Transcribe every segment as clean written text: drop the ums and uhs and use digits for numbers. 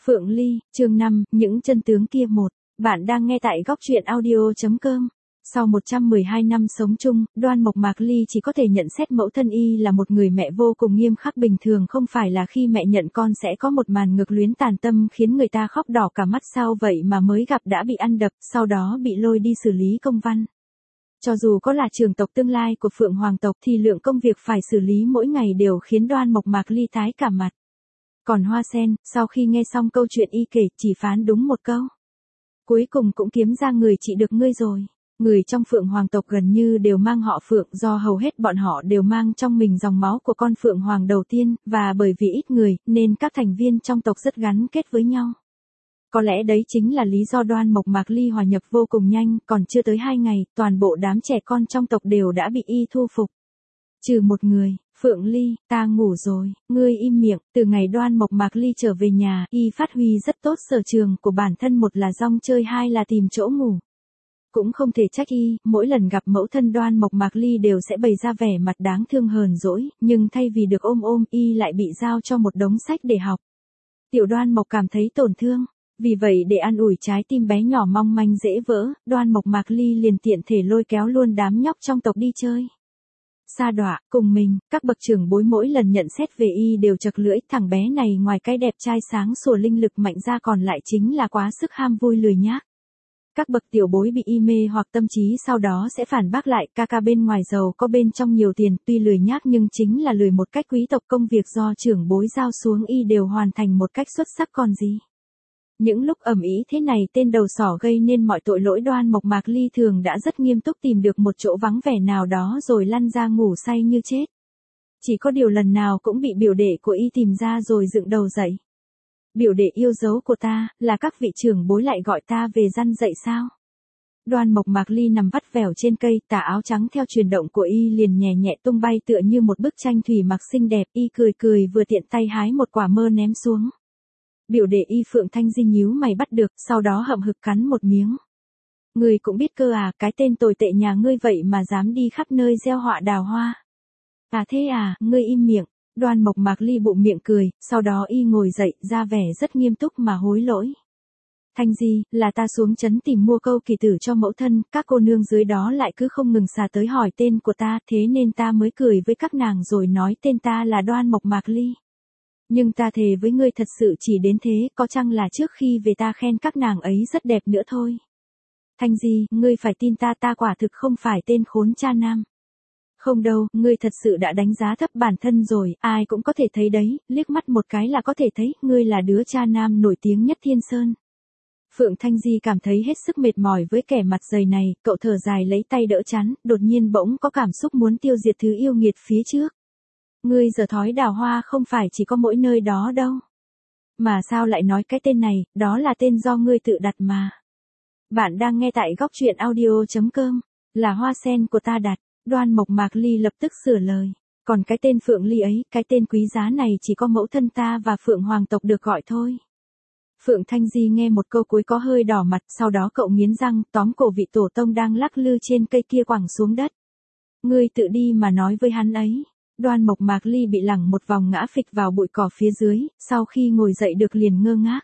Phượng Ly, chương 5, những chân tướng kia một. Bạn đang nghe tại góc truyện audio.com. Sau 112 năm sống chung, Đoan Mộc Mạc Ly chỉ có thể nhận xét mẫu thân y là một người mẹ vô cùng nghiêm khắc, bình thường không phải là khi mẹ nhận con sẽ có một màn ngược luyến tàn tâm khiến người ta khóc đỏ cả mắt, sao vậy mà mới gặp đã bị ăn đập, sau đó bị lôi đi xử lý công văn. Cho dù có là trưởng tộc tương lai của Phượng Hoàng tộc thì lượng công việc phải xử lý mỗi ngày đều khiến Đoan Mộc Mạc Ly tái cả mặt. Còn Hoa Sen, sau khi nghe xong câu chuyện y kể, chỉ phán đúng một câu. Cuối cùng cũng kiếm ra người trị được ngươi rồi. Người trong Phượng Hoàng tộc gần như đều mang họ Phượng, do hầu hết bọn họ đều mang trong mình dòng máu của con Phượng Hoàng đầu tiên, và bởi vì ít người, nên các thành viên trong tộc rất gắn kết với nhau. Có lẽ đấy chính là lý do Đoan Mộc Mạc Ly hòa nhập vô cùng nhanh, còn chưa tới 2 ngày, toàn bộ đám trẻ con trong tộc đều đã bị y thu phục. Trừ một người. Phượng Ly, ta ngủ rồi, ngươi im miệng. Từ ngày Đoan Mộc Mạc Ly trở về nhà, y phát huy rất tốt sở trường của bản thân, một là rong chơi, hai là tìm chỗ ngủ. Cũng không thể trách y, mỗi lần gặp mẫu thân Đoan Mộc Mạc Ly đều sẽ bày ra vẻ mặt đáng thương hờn dỗi, nhưng thay vì được ôm y lại bị giao cho một đống sách để học. Tiểu Đoan Mộc cảm thấy tổn thương, vì vậy để an ủi trái tim bé nhỏ mong manh dễ vỡ, Đoan Mộc Mạc Ly liền tiện thể lôi kéo luôn đám nhóc trong tộc đi chơi. Sa đọa, cùng mình, các bậc trưởng bối mỗi lần nhận xét về y đều chật lưỡi, thằng bé này ngoài cái đẹp trai sáng sủa linh lực mạnh ra còn lại chính là quá sức ham vui lười nhác. Các bậc tiểu bối bị y mê hoặc tâm trí sau đó sẽ phản bác lại, ca bên ngoài giàu có bên trong nhiều tiền, tuy lười nhác nhưng chính là lười một cách quý tộc, công việc do trưởng bối giao xuống y đều hoàn thành một cách xuất sắc còn gì. Những lúc ầm ĩ thế này tên đầu sỏ gây nên mọi tội lỗi Đoan Mộc Mạc Ly thường đã rất nghiêm túc tìm được một chỗ vắng vẻ nào đó rồi lăn ra ngủ say như chết. Chỉ có điều lần nào cũng bị biểu đệ của y tìm ra rồi dựng đầu dậy. Biểu đệ yêu dấu của ta, là các vị trưởng bối lại gọi ta về răn dậy sao? Đoan Mộc Mạc Ly nằm vắt vẻo trên cây, tà áo trắng theo chuyển động của y liền nhẹ nhẹ tung bay tựa như một bức tranh thủy mặc xinh đẹp, y cười cười vừa tiện tay hái một quả mơ ném xuống. Biểu đệ y Phượng Thanh Di nhíu mày bắt được, sau đó hậm hực cắn một miếng. Ngươi cũng biết cơ à, cái tên tồi tệ nhà ngươi vậy mà dám đi khắp nơi gieo họa đào hoa. À thế à, ngươi im miệng. Đoan Mộc Mạc Ly bụng miệng cười, sau đó y ngồi dậy, ra vẻ rất nghiêm túc mà hối lỗi. Thanh Di, là ta xuống trấn tìm mua câu kỳ tử cho mẫu thân, các cô nương dưới đó lại cứ không ngừng xà tới hỏi tên của ta, thế nên ta mới cười với các nàng rồi nói tên ta là Đoan Mộc Mạc Ly. Nhưng ta thề với ngươi thật sự chỉ đến thế, có chăng là trước khi về ta khen các nàng ấy rất đẹp nữa thôi. Thanh Di, ngươi phải tin ta, ta quả thực không phải tên khốn cha nam. Không đâu, ngươi thật sự đã đánh giá thấp bản thân rồi, ai cũng có thể thấy đấy, liếc mắt một cái là có thể thấy, ngươi là đứa cha nam nổi tiếng nhất Thiên Sơn. Phượng Thanh Di cảm thấy hết sức mệt mỏi với kẻ mặt dày này, cậu thở dài lấy tay đỡ chán, đột nhiên bỗng có cảm xúc muốn tiêu diệt thứ yêu nghiệt phía trước. Ngươi giờ thói đào hoa không phải chỉ có mỗi nơi đó đâu. Mà sao lại nói cái tên này, đó là tên do ngươi tự đặt mà. Bạn đang nghe tại góc truyện audio.com, là Hoa Sen của ta đặt. Đoan Mộc Mạc Ly lập tức sửa lời. Còn cái tên Phượng Ly ấy, cái tên quý giá này chỉ có mẫu thân ta và Phượng Hoàng tộc được gọi thôi. Phượng Thanh Di nghe một câu cuối có hơi đỏ mặt, sau đó cậu nghiến răng, tóm cổ vị tổ tông đang lắc lư trên cây kia quẳng xuống đất. Ngươi tự đi mà nói với hắn ấy. Đoan Mộc Mạc Ly bị lẳng một vòng ngã phịch vào bụi cỏ phía dưới, sau khi ngồi dậy được liền ngơ ngác.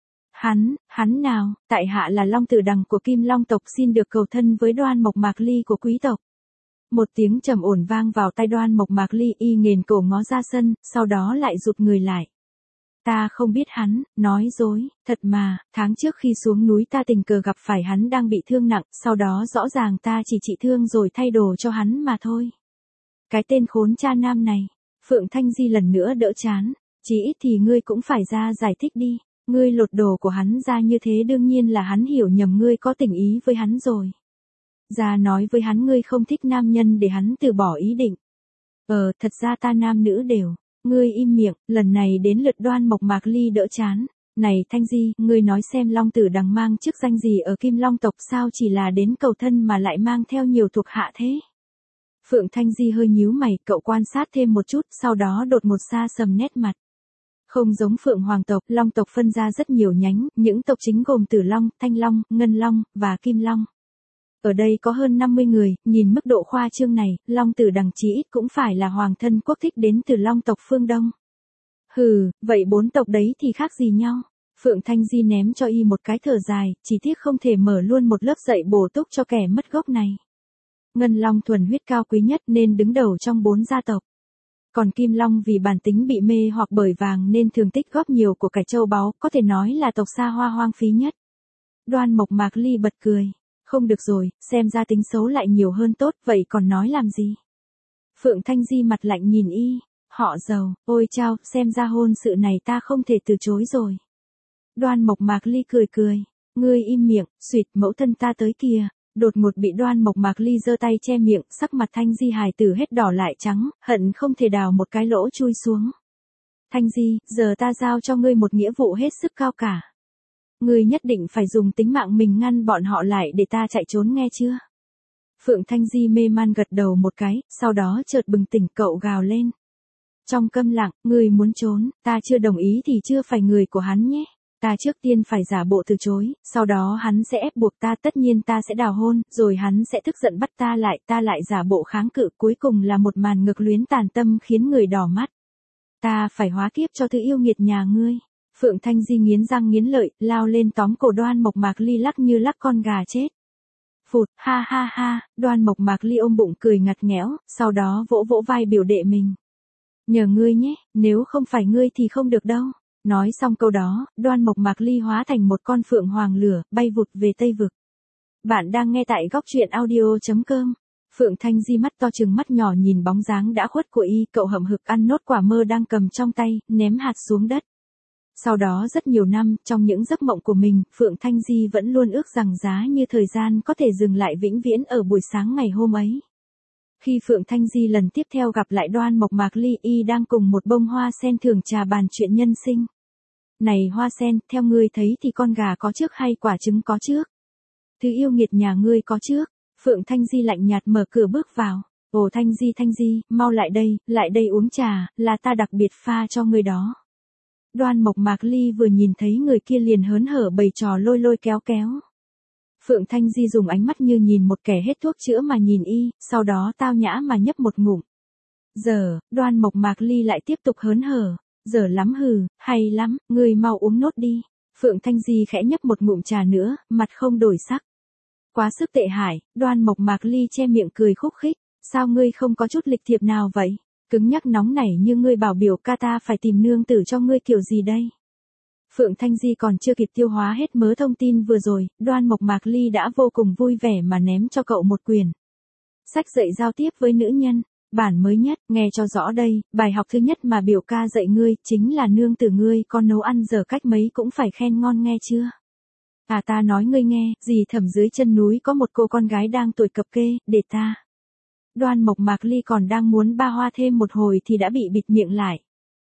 Hắn nào, tại hạ là Long Tử Đằng của Kim Long tộc, xin được cầu thân với Đoan Mộc Mạc Ly của quý tộc. Một tiếng trầm ổn vang vào tai Đoan Mộc Mạc Ly, y nghền cổ ngó ra sân, sau đó lại rụt người lại. Ta không biết hắn, nói dối, thật mà, tháng trước khi xuống núi ta tình cờ gặp phải hắn đang bị thương nặng, sau đó rõ ràng ta chỉ trị thương rồi thay đồ cho hắn mà thôi. Cái tên khốn cha nam này. Phượng Thanh Di lần nữa đỡ chán, chí ít thì ngươi cũng phải ra giải thích đi, ngươi lột đồ của hắn ra như thế đương nhiên là hắn hiểu nhầm ngươi có tình ý với hắn rồi. Ra nói với hắn ngươi không thích nam nhân để hắn từ bỏ ý định. Thật ra ta nam nữ đều. Ngươi im miệng, lần này đến lượt Đoan Mộc Mạc Ly đỡ chán. Này Thanh Di, ngươi nói xem Long Tử Đằng mang chức danh gì ở Kim Long tộc, sao chỉ là đến cầu thân mà lại mang theo nhiều thuộc hạ thế? Phượng Thanh Di hơi nhíu mày, cậu quan sát thêm một chút, sau đó đột một xa sầm nét mặt. Không giống Phượng Hoàng tộc, Long tộc phân ra rất nhiều nhánh, những tộc chính gồm Tử Long, Thanh Long, Ngân Long, và Kim Long. Ở đây có hơn 50 người, nhìn mức độ khoa trương này, Long Tử Đằng chí ít cũng phải là hoàng thân quốc thích đến từ Long tộc phương Đông. Hừ, vậy 4 tộc đấy thì khác gì nhau? Phượng Thanh Di ném cho y một cái thở dài, chỉ tiếc không thể mở luôn một lớp dạy bổ túc cho kẻ mất gốc này. Ngân Long thuần huyết cao quý nhất nên đứng đầu trong 4 gia tộc. Còn Kim Long vì bản tính bị mê hoặc bởi vàng nên thường tích góp nhiều của cải châu báu, có thể nói là tộc xa hoa hoang phí nhất. Đoan Mộc Mạc Ly bật cười. Không được rồi, xem ra tính xấu lại nhiều hơn tốt, vậy còn nói làm gì? Phượng Thanh Di mặt lạnh nhìn y. Họ giàu, ôi chao, xem ra hôn sự này ta không thể từ chối rồi. Đoan Mộc Mạc Ly cười cười. Ngươi im miệng, xuyệt, mẫu thân ta tới kìa. Đột ngột bị Đoan Mộc Mạc Ly giơ tay che miệng, sắc mặt Thanh Di hài tử hết đỏ lại trắng, hận không thể đào một cái lỗ chui xuống. Thanh Di, giờ ta giao cho ngươi một nghĩa vụ hết sức cao cả. Ngươi nhất định phải dùng tính mạng mình ngăn bọn họ lại để ta chạy trốn nghe chưa? Phượng Thanh Di mê man gật đầu một cái, sau đó chợt bừng tỉnh cậu gào lên. Trong câm lặng, ngươi muốn trốn, ta chưa đồng ý thì chưa phải người của hắn nhé. Ta trước tiên phải giả bộ từ chối, sau đó hắn sẽ ép buộc ta, tất nhiên ta sẽ đào hôn, rồi hắn sẽ tức giận bắt ta lại giả bộ kháng cự, cuối cùng là một màn ngược luyến tàn tâm khiến người đỏ mắt. Ta phải hóa kiếp cho thứ yêu nghiệt nhà ngươi. Phượng Thanh Di nghiến răng nghiến lợi, lao lên tóm cổ Đoan Mộc Mạc Ly lắc như lắc con gà chết. Phụt, ha ha ha, Đoan Mộc Mạc Ly ôm bụng cười ngặt nghẽo, sau đó vỗ vỗ vai biểu đệ mình. Nhờ ngươi nhé, nếu không phải ngươi thì không được đâu. Nói xong câu đó, Đoan Mộc Mạc Ly hóa thành một con phượng hoàng lửa, bay vụt về Tây Vực. Bạn đang nghe tại góc truyện audio.com. Phượng Thanh Di mắt to trừng mắt nhỏ nhìn bóng dáng đã khuất của y, cậu hậm hực ăn nốt quả mơ đang cầm trong tay, ném hạt xuống đất. Sau đó rất nhiều năm, trong những giấc mộng của mình, Phượng Thanh Di vẫn luôn ước rằng giá như thời gian có thể dừng lại vĩnh viễn ở buổi sáng ngày hôm ấy. Khi Phượng Thanh Di lần tiếp theo gặp lại Đoan Mộc Mạc Ly, y đang cùng một bông hoa sen thường trà bàn chuyện nhân sinh. Này hoa sen, theo ngươi thấy thì con gà có trước hay quả trứng có trước? Thứ yêu nghiệt nhà ngươi có trước. Phượng Thanh Di lạnh nhạt mở cửa bước vào. Ồ Thanh Di, mau lại đây uống trà, là ta đặc biệt pha cho ngươi đó. Đoan Mộc Mạc Ly vừa nhìn thấy người kia liền hớn hở bày trò lôi kéo. Phượng Thanh Di dùng ánh mắt như nhìn một kẻ hết thuốc chữa mà nhìn y, sau đó tao nhã mà nhấp một ngụm. Giờ, Đoan Mộc Mạc Ly lại tiếp tục hớn hở. Giờ lắm hừ, hay lắm, ngươi mau uống nốt đi. Phượng Thanh Di khẽ nhấp một ngụm trà nữa, mặt không đổi sắc. Quá sức tệ hại, Đoan Mộc Mạc Ly che miệng cười khúc khích. Sao ngươi không có chút lịch thiệp nào vậy? Cứng nhắc nóng nảy như ngươi bảo biểu ca ta phải tìm nương tử cho ngươi kiểu gì đây? Phượng Thanh Di còn chưa kịp tiêu hóa hết mớ thông tin vừa rồi, Đoan Mộc Mạc Ly đã vô cùng vui vẻ mà ném cho cậu một quyển. Sách dạy giao tiếp với nữ nhân. Bản mới nhất, nghe cho rõ đây, bài học thứ nhất mà biểu ca dạy ngươi, chính là nương tử ngươi, con nấu ăn giờ cách mấy cũng phải khen ngon nghe chưa? À ta nói ngươi nghe, dì Thẩm dưới chân núi có một cô con gái đang tuổi cập kê, để ta. Đoan Mộc Mạc Ly còn đang muốn ba hoa thêm một hồi thì đã bị bịt miệng lại.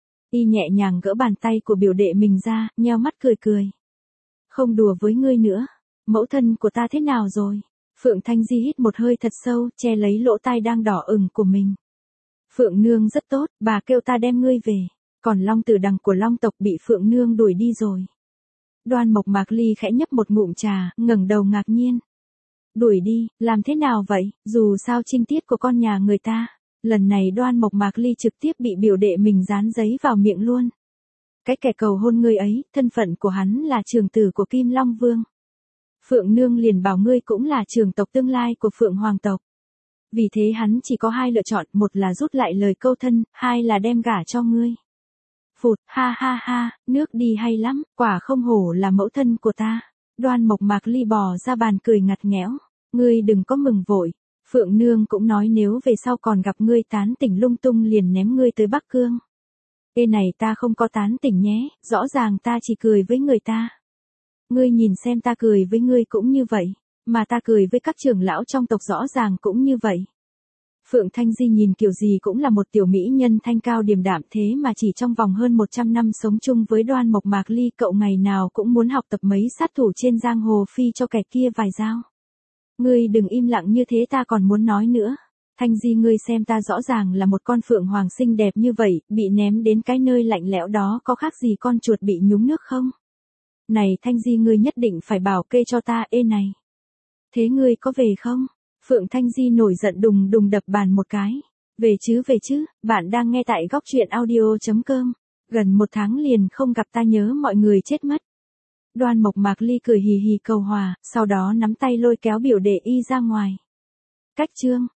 Y nhẹ nhàng gỡ bàn tay của biểu đệ mình ra, nheo mắt cười. Không đùa với ngươi nữa, mẫu thân của ta thế nào rồi? Phượng Thanh Di hít một hơi thật sâu, che lấy lỗ tai đang đỏ ửng của mình. Phượng Nương rất tốt, bà kêu ta đem ngươi về. Còn Long Tử Đằng của Long tộc bị Phượng Nương đuổi đi rồi. Đoan Mộc Mạc Ly khẽ nhấp một ngụm trà, ngẩng đầu ngạc nhiên. Đuổi đi, làm thế nào vậy, dù sao trinh tiết của con nhà người ta. Lần này Đoan Mộc Mạc Ly trực tiếp bị biểu đệ mình dán giấy vào miệng luôn. Cái kẻ cầu hôn ngươi ấy, thân phận của hắn là trưởng tử của Kim Long Vương. Phượng Nương liền bảo ngươi cũng là trưởng tộc tương lai của Phượng Hoàng tộc. Vì thế hắn chỉ có hai lựa chọn, một là rút lại lời câu thân, hai là đem gả cho ngươi. Phụt, ha ha ha, nước đi hay lắm, quả không hổ là mẫu thân của ta. Đoan Mộc Mạc Ly bò ra bàn cười ngặt nghẽo. Ngươi đừng có mừng vội. Phượng Nương cũng nói nếu về sau còn gặp ngươi tán tỉnh lung tung liền ném ngươi tới Bắc Cương. Ê này ta không có tán tỉnh nhé, rõ ràng ta chỉ cười với người ta. Ngươi nhìn xem ta cười với ngươi cũng như vậy, mà ta cười với các trưởng lão trong tộc rõ ràng cũng như vậy. Phượng Thanh Di nhìn kiểu gì cũng là một tiểu mỹ nhân thanh cao điềm đạm, thế mà chỉ trong vòng hơn 100 năm sống chung với Đoan Mộc Mạc Ly, cậu ngày nào cũng muốn học tập mấy sát thủ trên giang hồ phi cho kẻ kia vài dao. Ngươi đừng im lặng như thế, ta còn muốn nói nữa. Thanh Di ngươi xem ta rõ ràng là một con phượng hoàng xinh đẹp như vậy, bị ném đến cái nơi lạnh lẽo đó có khác gì con chuột bị nhúng nước không? Này Thanh Di ngươi nhất định phải bảo kê cho ta, ê này. Thế ngươi có về không? Phượng Thanh Di nổi giận đùng đùng đập bàn một cái. Về chứ, bạn đang nghe tại góc truyện audio.com. Gần một tháng liền không gặp ta nhớ mọi người chết mất. Đoan Mộc Mạc Ly cười hì hì cầu hòa, sau đó nắm tay lôi kéo biểu đệ y ra ngoài. Cách chương